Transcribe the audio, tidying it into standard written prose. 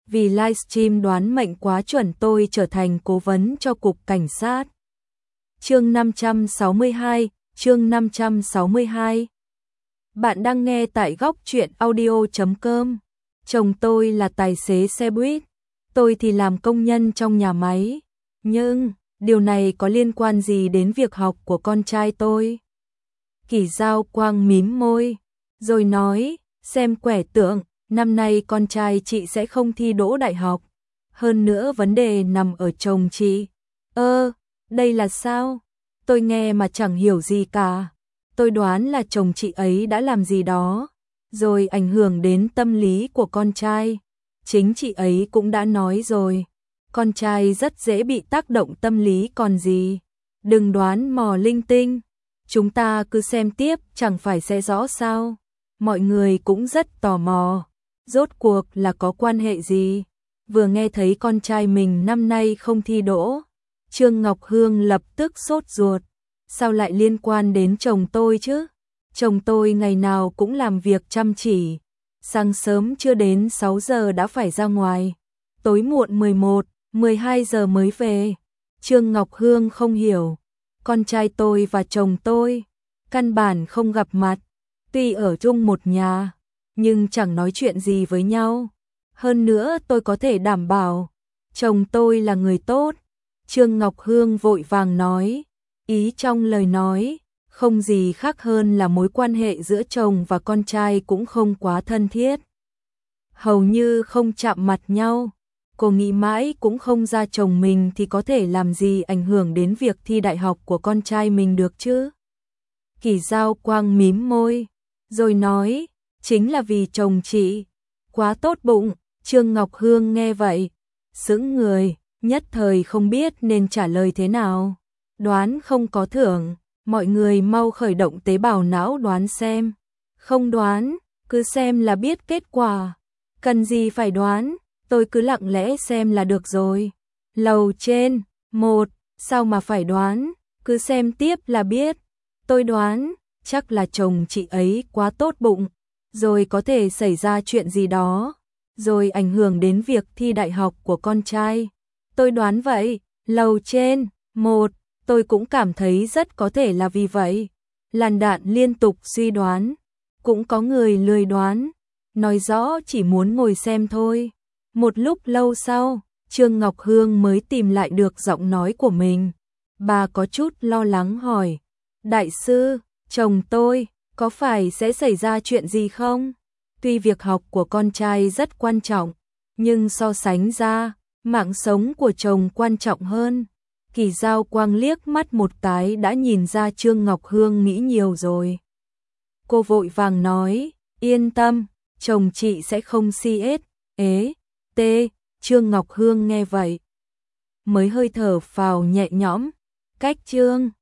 vì livestream đoán mệnh quá chuẩn tôi trở thành cố vấn cho cục cảnh sát. Chương 562, chương 562. Bạn đang nghe tại góc truyện audio.com. Chồng tôi là tài xế xe buýt, tôi thì làm công nhân trong nhà máy. Nhưng, điều này có liên quan gì đến việc học của con trai tôi? Kỷ Giao Quang mím môi, rồi nói, xem quẻ tượng, năm nay con trai chị sẽ không thi đỗ đại học. Hơn nữa vấn đề nằm ở chồng chị. Đây là sao? Tôi nghe mà chẳng hiểu gì cả. Tôi đoán là chồng chị ấy đã làm gì đó, rồi ảnh hưởng đến tâm lý của con trai. Chính chị ấy cũng đã nói rồi, con trai rất dễ bị tác động tâm lý còn gì. Đừng đoán mò linh tinh, chúng ta cứ xem tiếp chẳng phải sẽ rõ sao. Mọi người cũng rất tò mò, rốt cuộc là có quan hệ gì. Vừa nghe thấy con trai mình năm nay không thi đỗ, Trương Ngọc Hương lập tức sốt ruột. Sao lại liên quan đến chồng tôi chứ? Chồng tôi ngày nào cũng làm việc chăm chỉ, sáng sớm chưa đến 6 giờ đã phải ra ngoài, tối muộn 11, 12 giờ mới về. Trương Ngọc Hương không hiểu, con trai tôi và chồng tôi căn bản không gặp mặt, tuy ở chung một nhà, nhưng chẳng nói chuyện gì với nhau. Hơn nữa tôi có thể đảm bảo, chồng tôi là người tốt. Trương Ngọc Hương vội vàng nói, ý trong lời nói, không gì khác hơn là mối quan hệ giữa chồng và con trai cũng không quá thân thiết. Hầu như không chạm mặt nhau, cô nghĩ mãi cũng không ra chồng mình thì có thể làm gì ảnh hưởng đến việc thi đại học của con trai mình được chứ. Kỷ Giao Quang mím môi, rồi nói, chính là vì chồng chị quá tốt bụng. Trương Ngọc Hương nghe vậy, sững người, nhất thời không biết nên trả lời thế nào. Đoán không có thưởng, mọi người mau khởi động tế bào não đoán xem. Không đoán, cứ xem là biết kết quả. Cần gì phải đoán, tôi cứ lặng lẽ xem là được rồi. Lầu trên, 1, sao mà phải đoán, cứ xem tiếp là biết. Tôi đoán, chắc là chồng chị ấy quá tốt bụng, rồi có thể xảy ra chuyện gì đó, rồi ảnh hưởng đến việc thi đại học của con trai. Tôi đoán vậy. Lầu trên, 1, tôi cũng cảm thấy rất có thể là vì vậy. Làn đạn liên tục suy đoán, cũng có người lười đoán, nói rõ chỉ muốn ngồi xem thôi. Một lúc lâu sau, Trương Ngọc Hương mới tìm lại được giọng nói của mình. Bà có chút lo lắng hỏi, đại sư, chồng tôi, có phải sẽ xảy ra chuyện gì không? Tuy việc học của con trai rất quan trọng, nhưng so sánh ra, mạng sống của chồng quan trọng hơn. Kỷ Giao Quang liếc mắt một cái đã nhìn ra Trương Ngọc Hương nghĩ nhiều rồi. Cô vội vàng nói, yên tâm, chồng chị sẽ không CS. Trương Ngọc Hương nghe vậy mới hơi thở phào nhẹ nhõm. Cách Trương